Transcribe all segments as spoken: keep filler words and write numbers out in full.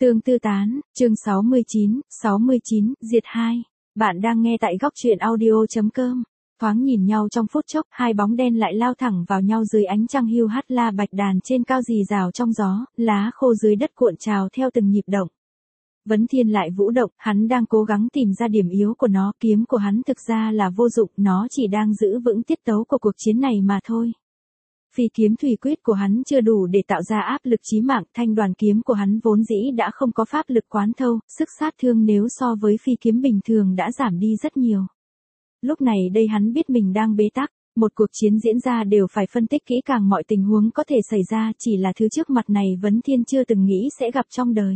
Tương tư tán, chương sáu mươi chín, sáu mươi chín, diệt hai. Bạn đang nghe tại góc truyện audio.com. Thoáng nhìn nhau trong phút chốc, hai bóng đen lại lao thẳng vào nhau dưới ánh trăng hiu hắt la bạch đàn trên cao rì rào trong gió, lá khô dưới đất cuộn trào theo từng nhịp động. Vấn Thiên lại vũ động, hắn đang cố gắng tìm ra điểm yếu của nó, kiếm của hắn thực ra là vô dụng, nó chỉ đang giữ vững tiết tấu của cuộc chiến này mà thôi. Phi kiếm thủy quyết của hắn chưa đủ để tạo ra áp lực chí mạng, thanh đoàn kiếm của hắn vốn dĩ đã không có pháp lực quán thâu, sức sát thương nếu so với phi kiếm bình thường đã giảm đi rất nhiều. Lúc này đây hắn biết mình đang bế tắc, một cuộc chiến diễn ra đều phải phân tích kỹ càng mọi tình huống có thể xảy ra, chỉ là thứ trước mặt này Vấn Thiên chưa từng nghĩ sẽ gặp trong đời.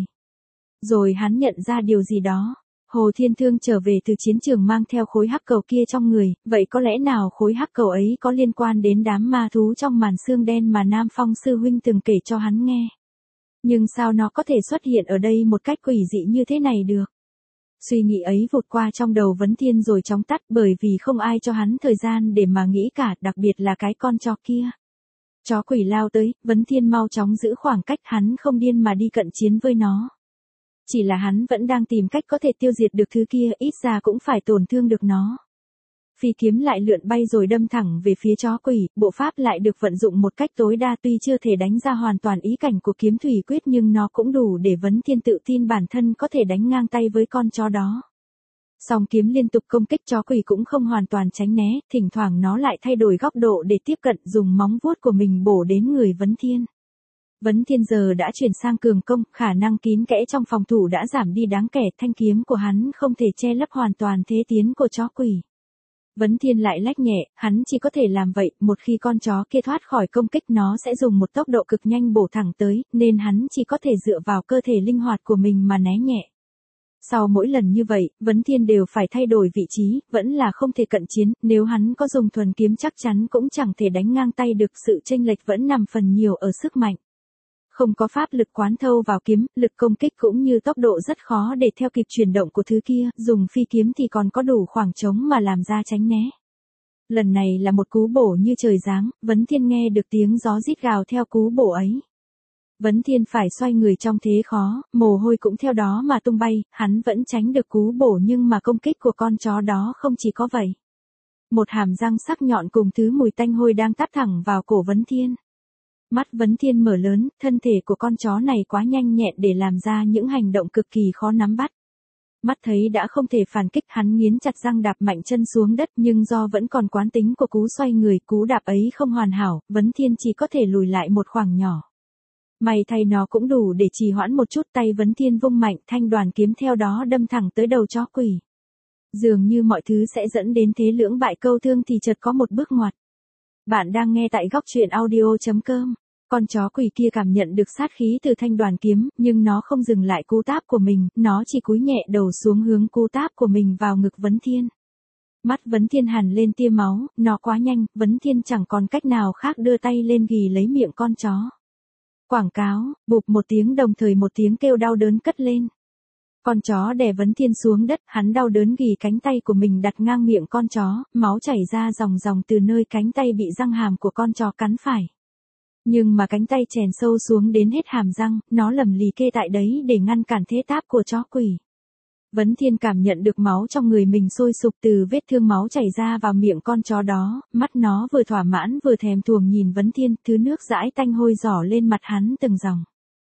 Rồi hắn nhận ra điều gì đó. Hồ Thiên Thương trở về từ chiến trường mang theo khối hắc cầu kia trong người, vậy có lẽ nào khối hắc cầu ấy có liên quan đến đám ma thú trong màn xương đen mà Nam Phong sư huynh từng kể cho hắn nghe. Nhưng sao nó có thể xuất hiện ở đây một cách quỷ dị như thế này được? Suy nghĩ ấy vụt qua trong đầu Vấn Thiên rồi chóng tắt, bởi vì không ai cho hắn thời gian để mà nghĩ cả, đặc biệt là cái con chó kia. Chó quỷ lao tới, Vấn Thiên mau chóng giữ khoảng cách, hắn không điên mà đi cận chiến với nó. Chỉ là hắn vẫn đang tìm cách có thể tiêu diệt được thứ kia, ít ra cũng phải tổn thương được nó. Phi kiếm lại lượn bay rồi đâm thẳng về phía chó quỷ, bộ pháp lại được vận dụng một cách tối đa, tuy chưa thể đánh ra hoàn toàn ý cảnh của kiếm thủy quyết nhưng nó cũng đủ để Vấn Thiên tự tin bản thân có thể đánh ngang tay với con chó đó. Song kiếm liên tục công kích, chó quỷ cũng không hoàn toàn tránh né, thỉnh thoảng nó lại thay đổi góc độ để tiếp cận, dùng móng vuốt của mình bổ đến người Vấn Thiên. Vấn Thiên giờ đã chuyển sang cường công, khả năng kín kẽ trong phòng thủ đã giảm đi đáng kể, thanh kiếm của hắn không thể che lấp hoàn toàn thế tiến của chó quỷ. Vấn Thiên lại lách nhẹ, hắn chỉ có thể làm vậy, một khi con chó kia thoát khỏi công kích nó sẽ dùng một tốc độ cực nhanh bổ thẳng tới, nên hắn chỉ có thể dựa vào cơ thể linh hoạt của mình mà né nhẹ. Sau mỗi lần như vậy, Vấn Thiên đều phải thay đổi vị trí, vẫn là không thể cận chiến, nếu hắn có dùng thuần kiếm chắc chắn cũng chẳng thể đánh ngang tay được, sự chênh lệch vẫn nằm phần nhiều ở sức mạnh. Không có pháp lực quán thâu vào kiếm, lực công kích cũng như tốc độ rất khó để theo kịp chuyển động của thứ kia, dùng phi kiếm thì còn có đủ khoảng trống mà làm ra tránh né. Lần này là một cú bổ như trời giáng, Vấn Thiên nghe được tiếng gió rít gào theo cú bổ ấy. Vấn Thiên phải xoay người trong thế khó, mồ hôi cũng theo đó mà tung bay, hắn vẫn tránh được cú bổ nhưng mà công kích của con chó đó không chỉ có vậy. Một hàm răng sắc nhọn cùng thứ mùi tanh hôi đang tắp thẳng vào cổ Vấn Thiên. Mắt Vấn Thiên mở lớn, thân thể của con chó này quá nhanh nhẹn để làm ra những hành động cực kỳ khó nắm bắt. Mắt thấy đã không thể phản kích, hắn nghiến chặt răng đạp mạnh chân xuống đất, nhưng do vẫn còn quán tính của cú xoay người, cú đạp ấy không hoàn hảo, Vấn Thiên chỉ có thể lùi lại một khoảng nhỏ. May thay nó cũng đủ để trì hoãn một chút, tay Vấn Thiên vung mạnh, thanh đoàn kiếm theo đó đâm thẳng tới đầu chó quỷ. Dường như mọi thứ sẽ dẫn đến thế lưỡng bại câu thương thì chợt có một bước ngoặt. Bạn đang nghe tại góc truyện audio.com. Con chó quỷ kia cảm nhận được sát khí từ thanh đoàn kiếm, nhưng nó không dừng lại cú táp của mình, nó chỉ cúi nhẹ đầu xuống hướng cú táp của mình vào ngực Vấn Thiên. Mắt Vấn Thiên hằn lên tia máu, nó quá nhanh, Vấn Thiên chẳng còn cách nào khác đưa tay lên ghì lấy miệng con chó. Quảng cáo, bụp một tiếng đồng thời một tiếng kêu đau đớn cất lên. Con chó đè Vấn Thiên xuống đất, hắn đau đớn ghì cánh tay của mình đặt ngang miệng con chó, máu chảy ra ròng ròng từ nơi cánh tay bị răng hàm của con chó cắn phải. Nhưng mà cánh tay chèn sâu xuống đến hết hàm răng, nó lầm lì kê tại đấy để ngăn cản thế táp của chó quỷ. Vấn Thiên cảm nhận được máu trong người mình sôi sục từ vết thương, máu chảy ra vào miệng con chó đó, mắt nó vừa thỏa mãn vừa thèm thuồng nhìn Vấn Thiên, thứ nước dãi tanh hôi rỏ lên mặt hắn từng dòng.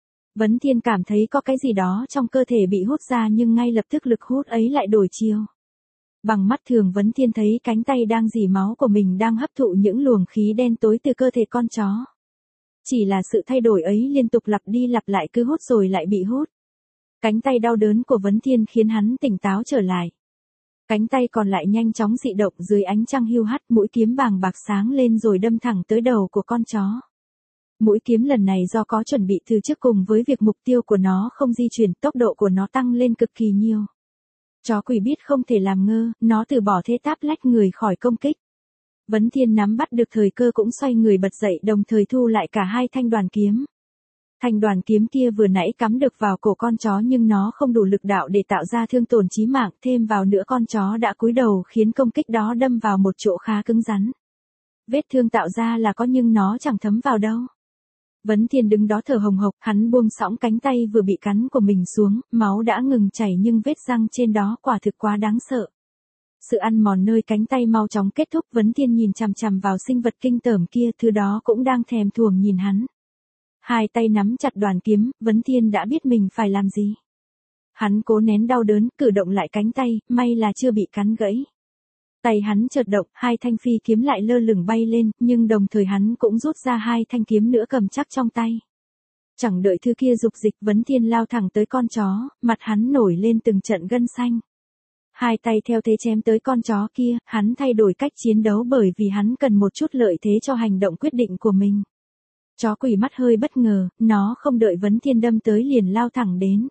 Vấn Thiên cảm thấy có cái gì đó trong cơ thể bị hút ra nhưng ngay lập tức lực hút ấy lại đổi chiều. Bằng mắt thường Vấn Thiên thấy cánh tay đang rỉ máu của mình đang hấp thụ những luồng khí đen tối từ cơ thể con chó. Chỉ là sự thay đổi ấy liên tục lặp đi lặp lại, cứ hút rồi lại bị hút. Cánh tay đau đớn của Vấn Thiên khiến hắn tỉnh táo trở lại. Cánh tay còn lại nhanh chóng dị động dưới ánh trăng hiu hắt, mũi kiếm bàng bạc sáng lên rồi đâm thẳng tới đầu của con chó. Mũi kiếm lần này do có chuẩn bị từ trước cùng với việc mục tiêu của nó không di chuyển, tốc độ của nó tăng lên cực kỳ nhiều. Chó quỷ biết không thể làm ngơ, nó từ bỏ thế táp lách người khỏi công kích. Vấn Thiên nắm bắt được thời cơ cũng xoay người bật dậy, đồng thời thu lại cả hai thanh đoàn kiếm. Thanh đoàn kiếm kia vừa nãy cắm được vào cổ con chó nhưng nó không đủ lực đạo để tạo ra thương tổn chí mạng, thêm vào nữa con chó đã cúi đầu khiến công kích đó đâm vào một chỗ khá cứng rắn. Vết thương tạo ra là có nhưng nó chẳng thấm vào đâu. Vấn Thiên đứng đó thở hồng hộc, hắn buông xõng cánh tay vừa bị cắn của mình xuống, máu đã ngừng chảy nhưng vết răng trên đó quả thực quá đáng sợ. Sự ăn mòn nơi cánh tay mau chóng kết thúc, Vấn Thiên nhìn chằm chằm vào sinh vật kinh tởm kia, thứ đó cũng đang thèm thuồng nhìn hắn. Hai tay nắm chặt đoàn kiếm, Vấn Thiên đã biết mình phải làm gì. Hắn cố nén đau đớn, cử động lại cánh tay, may là chưa bị cắn gãy. Tay hắn chợt động, hai thanh phi kiếm lại lơ lửng bay lên, nhưng đồng thời hắn cũng rút ra hai thanh kiếm nữa cầm chắc trong tay. Chẳng đợi thứ kia dục dịch, Vấn Thiên lao thẳng tới con chó, mặt hắn nổi lên từng trận gân xanh. Hai tay theo thế chém tới con chó kia, hắn thay đổi cách chiến đấu bởi vì hắn cần một chút lợi thế cho hành động quyết định của mình. Chó quỷ mắt hơi bất ngờ, nó không đợi Vấn Thiên đâm tới liền lao thẳng đến.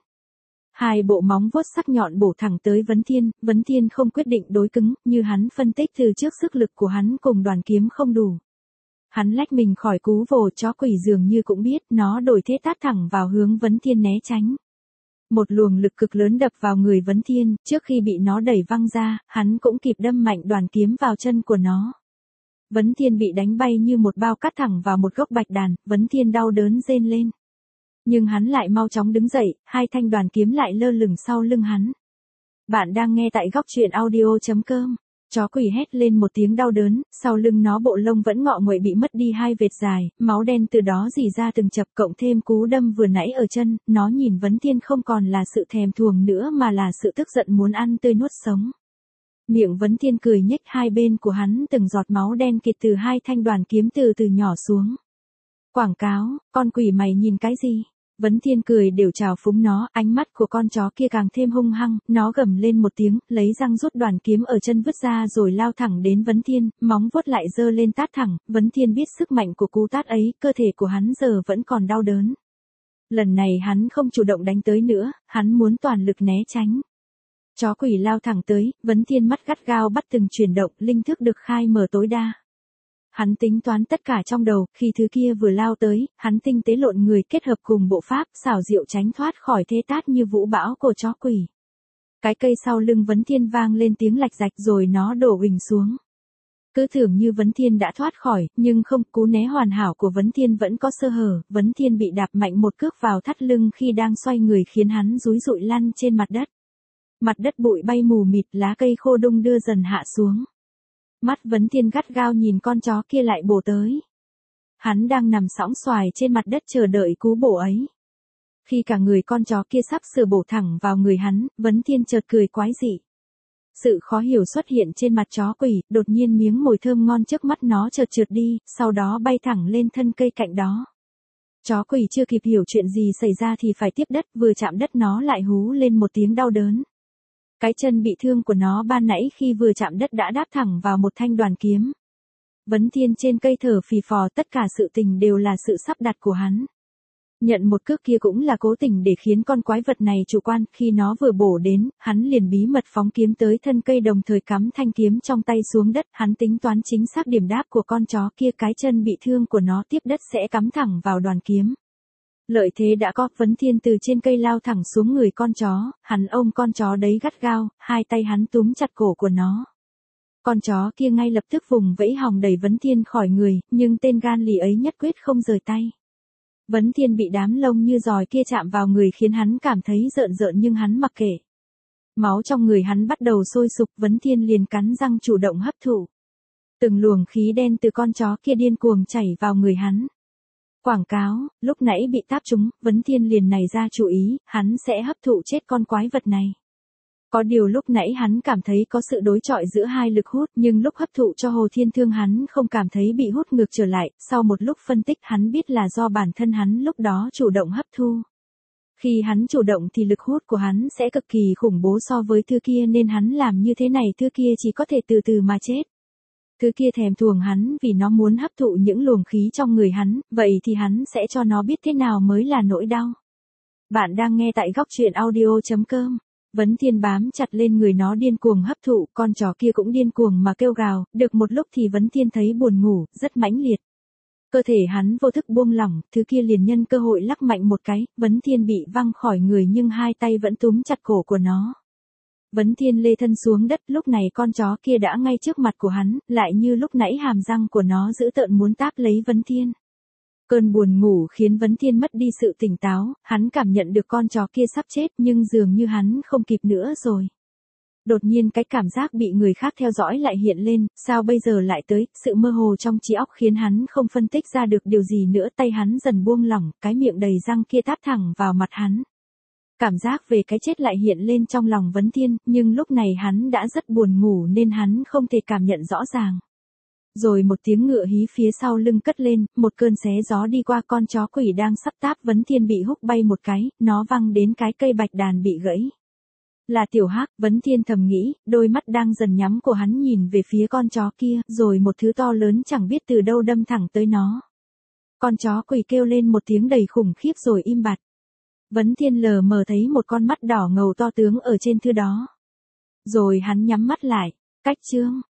Hai bộ móng vuốt sắc nhọn bổ thẳng tới Vấn Thiên, Vấn Thiên không quyết định đối cứng, như hắn phân tích từ trước sức lực của hắn cùng đoàn kiếm không đủ. Hắn lách mình khỏi cú vồ, chó quỷ dường như cũng biết, nó đổi thế tát thẳng vào hướng Vấn Thiên né tránh. Một luồng lực cực lớn đập vào người Vấn Thiên, trước khi bị nó đẩy văng ra, hắn cũng kịp đâm mạnh đoàn kiếm vào chân của nó. Vấn Thiên bị đánh bay như một bao cát thẳng vào một gốc bạch đàn, Vấn Thiên đau đớn rên lên. Nhưng hắn lại mau chóng đứng dậy, hai thanh đoàn kiếm lại lơ lửng sau lưng hắn. Bạn đang nghe tại góc truyện audio chấm com. Chó quỷ hét lên một tiếng đau đớn, sau lưng nó bộ lông vẫn ngọ nguậy bị mất đi hai vệt dài, máu đen từ đó rỉ ra từng chập, cộng thêm cú đâm vừa nãy ở chân, nó nhìn Vấn Thiên không còn là sự thèm thuồng nữa mà là sự tức giận muốn ăn tươi nuốt sống. Miệng Vấn Thiên cười nhếch, hai bên của hắn từng giọt máu đen kịt từ hai thanh đoàn kiếm từ từ nhỏ xuống. Quảng cáo, con quỷ mày nhìn cái gì? Vấn Thiên cười đều trào phúng nó, ánh mắt của con chó kia càng thêm hung hăng, nó gầm lên một tiếng, lấy răng rút đoàn kiếm ở chân vứt ra rồi lao thẳng đến Vấn Thiên, móng vuốt lại giơ lên tát thẳng, Vấn Thiên biết sức mạnh của cú tát ấy, cơ thể của hắn giờ vẫn còn đau đớn. Lần này hắn không chủ động đánh tới nữa, hắn muốn toàn lực né tránh. Chó quỷ lao thẳng tới, Vấn Thiên mắt gắt gao bắt từng chuyển động, linh thức được khai mở tối đa. Hắn tính toán tất cả trong đầu, khi thứ kia vừa lao tới, hắn tinh tế lộn người kết hợp cùng bộ pháp, xảo diệu tránh thoát khỏi thế tát như vũ bão của chó quỷ. Cái cây sau lưng Vấn Thiên vang lên tiếng lạch rạch rồi nó đổ huỳnh xuống. Cứ tưởng như Vấn Thiên đã thoát khỏi, nhưng không, cú né hoàn hảo của Vấn Thiên vẫn có sơ hở, Vấn Thiên bị đạp mạnh một cước vào thắt lưng khi đang xoay người khiến hắn dúi dụi lăn trên mặt đất. Mặt đất bụi bay mù mịt, lá cây khô đung đưa dần hạ xuống. Mắt Vấn Thiên gắt gao nhìn con chó kia lại bổ tới. Hắn đang nằm sõng xoài trên mặt đất chờ đợi cú bổ ấy. Khi cả người con chó kia sắp sửa bổ thẳng vào người hắn, Vấn Thiên chợt cười quái dị. Sự khó hiểu xuất hiện trên mặt chó quỷ, đột nhiên miếng mồi thơm ngon trước mắt nó chợt trượt đi, sau đó bay thẳng lên thân cây cạnh đó. Chó quỷ chưa kịp hiểu chuyện gì xảy ra thì phải tiếp đất, vừa chạm đất nó lại hú lên một tiếng đau đớn. Cái chân bị thương của nó ban nãy khi vừa chạm đất đã đáp thẳng vào một thanh đoàn kiếm. Vấn Thiên trên cây thở phì phò, tất cả sự tình đều là sự sắp đặt của hắn. Nhận một cước kia cũng là cố tình để khiến con quái vật này chủ quan, khi nó vừa bổ đến, hắn liền bí mật phóng kiếm tới thân cây đồng thời cắm thanh kiếm trong tay xuống đất, hắn tính toán chính xác điểm đáp của con chó kia, cái chân bị thương của nó tiếp đất sẽ cắm thẳng vào đoàn kiếm. Lợi thế đã có, Vấn Thiên từ trên cây lao thẳng xuống người con chó, hắn ôm con chó đấy gắt gao, hai tay hắn túm chặt cổ của nó. Con chó kia ngay lập tức vùng vẫy hòng đẩy Vấn Thiên khỏi người, nhưng tên gan lì ấy nhất quyết không rời tay. Vấn Thiên bị đám lông như giòi kia chạm vào người khiến hắn cảm thấy rợn rợn nhưng hắn mặc kệ. Máu trong người hắn bắt đầu sôi sục, Vấn Thiên liền cắn răng chủ động hấp thụ. Từng luồng khí đen từ con chó kia điên cuồng chảy vào người hắn. Quảng cáo, lúc nãy bị táp trúng, Vấn Thiên liền nảy ra chủ ý, hắn sẽ hấp thụ chết con quái vật này. Có điều lúc nãy hắn cảm thấy có sự đối chọi giữa hai lực hút, nhưng lúc hấp thụ cho Hồ Thiên Thương hắn không cảm thấy bị hút ngược trở lại, sau một lúc phân tích hắn biết là do bản thân hắn lúc đó chủ động hấp thu. Khi hắn chủ động thì lực hút của hắn sẽ cực kỳ khủng bố so với thứ kia nên hắn làm như thế này, thứ kia chỉ có thể từ từ mà chết. Thứ kia thèm thuồng hắn vì nó muốn hấp thụ những luồng khí trong người hắn, vậy thì hắn sẽ cho nó biết thế nào mới là nỗi đau. Bạn đang nghe tại góc truyện audio chấm com. Vấn Thiên bám chặt lên người nó điên cuồng hấp thụ, con chó kia cũng điên cuồng mà kêu gào, được một lúc thì Vấn Thiên thấy buồn ngủ, rất mãnh liệt. Cơ thể hắn vô thức buông lỏng, thứ kia liền nhân cơ hội lắc mạnh một cái, Vấn Thiên bị văng khỏi người nhưng hai tay vẫn túm chặt cổ của nó. Vấn Thiên lê thân xuống đất, lúc này con chó kia đã ngay trước mặt của hắn, lại như lúc nãy hàm răng của nó dữ tợn muốn táp lấy Vấn Thiên. Cơn buồn ngủ khiến Vấn Thiên mất đi sự tỉnh táo, hắn cảm nhận được con chó kia sắp chết nhưng dường như hắn không kịp nữa rồi. Đột nhiên cái cảm giác bị người khác theo dõi lại hiện lên, sao bây giờ lại tới, sự mơ hồ trong trí óc khiến hắn không phân tích ra được điều gì nữa, tay hắn dần buông lỏng, cái miệng đầy răng kia tát thẳng vào mặt hắn. Cảm giác về cái chết lại hiện lên trong lòng Vấn Thiên, nhưng lúc này hắn đã rất buồn ngủ nên hắn không thể cảm nhận rõ ràng. Rồi một tiếng ngựa hí phía sau lưng cất lên, một cơn xé gió đi qua, con chó quỷ đang sắp táp Vấn Thiên bị húc bay một cái, nó văng đến cái cây bạch đàn bị gãy. Là Tiểu Hắc, Vấn Thiên thầm nghĩ, đôi mắt đang dần nhắm của hắn nhìn về phía con chó kia, rồi một thứ to lớn chẳng biết từ đâu đâm thẳng tới nó. Con chó quỷ kêu lên một tiếng đầy khủng khiếp rồi im bặt. Vấn Thiên lờ mờ thấy một con mắt đỏ ngầu to tướng ở trên thứ đó. Rồi hắn nhắm mắt lại. Cách chương